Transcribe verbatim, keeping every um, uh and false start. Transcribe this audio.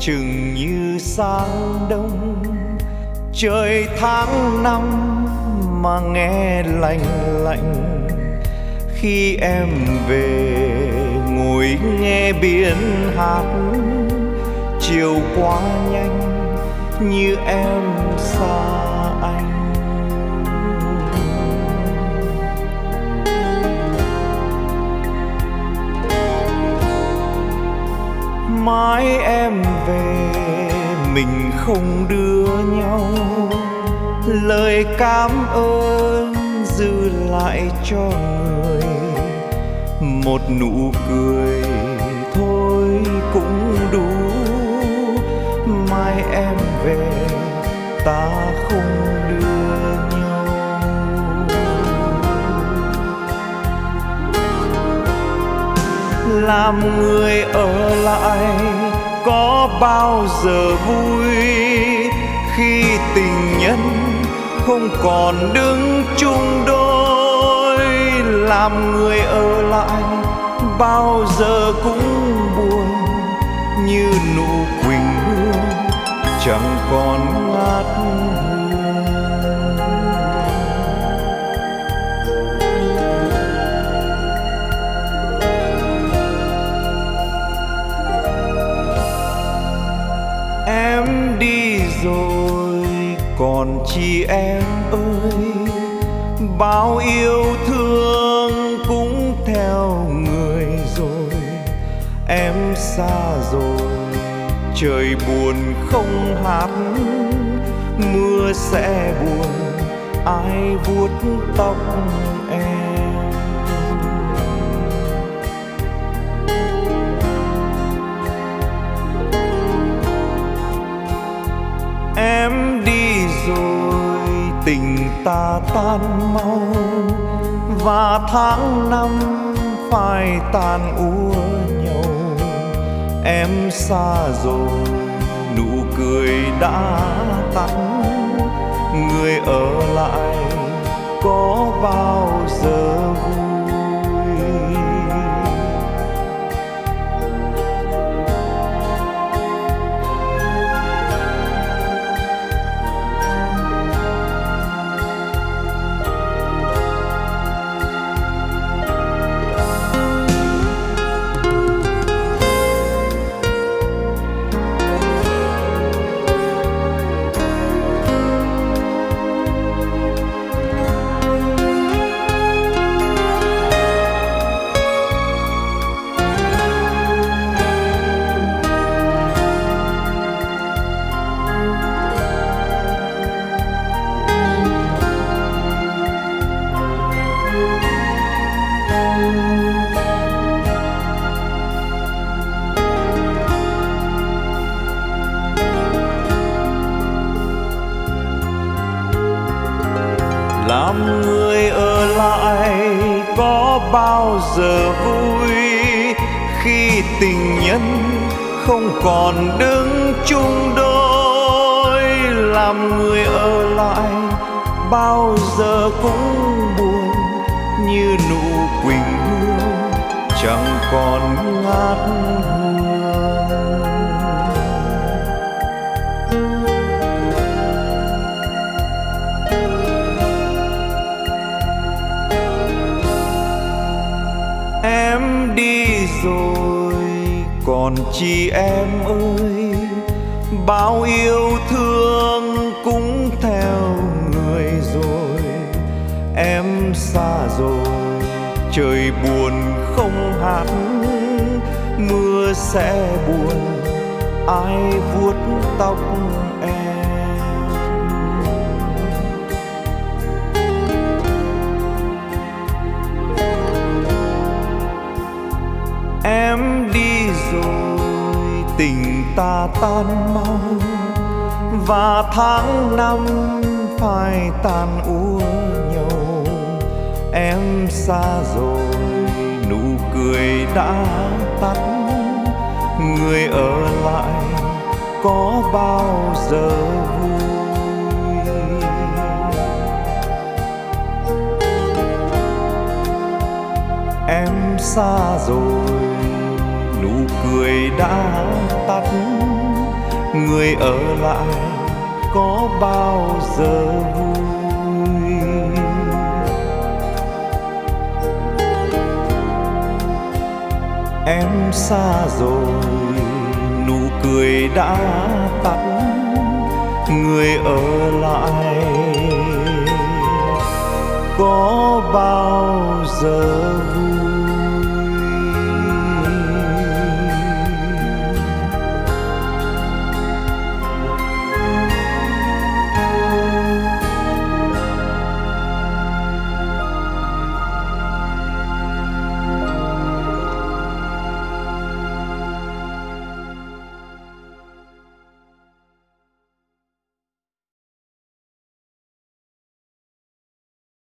chừng như sáng đông, trời tháng năm mà nghe lạnh lạnh. Khi em về ngồi nghe biển hát, chiều quá nhanh như em xa anh. Mãi em về mình không đưa nhau, lời cảm ơn dư lại cho người. Một nụ cười thôi cũng đủ, mai em về ta không đưa nhau. Làm người ở lại có bao giờ vui, khi tình nhân không còn đứng chung đôi. Làm người ở lại bao giờ cũng buồn, như nụ quỳnh hương chẳng còn ngát hương. Em đi rồi còn chi em ơi, bao yêu thương cũng theo người rồi. Em xa rồi trời buồn không hát, mưa sẽ buồn ai vuốt tóc em. Em đi rồi tình ta tan mau, và tháng năm phải tàn úa nhau. Em xa rồi nụ cười đã tắt, người ở lại có bao giờ vui. Làm người ở lại có bao giờ vui, khi tình nhân không còn đứng chung đôi. Làm người ở lại bao giờ cũng buồn, như nụ quỳnh hương chẳng còn ngát hương. Em đi rồi còn chi em ơi, bao yêu thương cũng theo người rồi. Em xa rồi trời buồn không hát, mưa sẽ buồn ai vuốt tóc em. Em đi rồi tình ta tan mau, và tháng năm phải tàn úa nhau. Em xa rồi nụ cười đã tắt, người ở lại có bao giờ vui. Em xa rồi nụ cười đã tắt, người ở lại có bao giờ vui. Em xa rồi, nụ cười đã tắt, người ở lại có bao giờ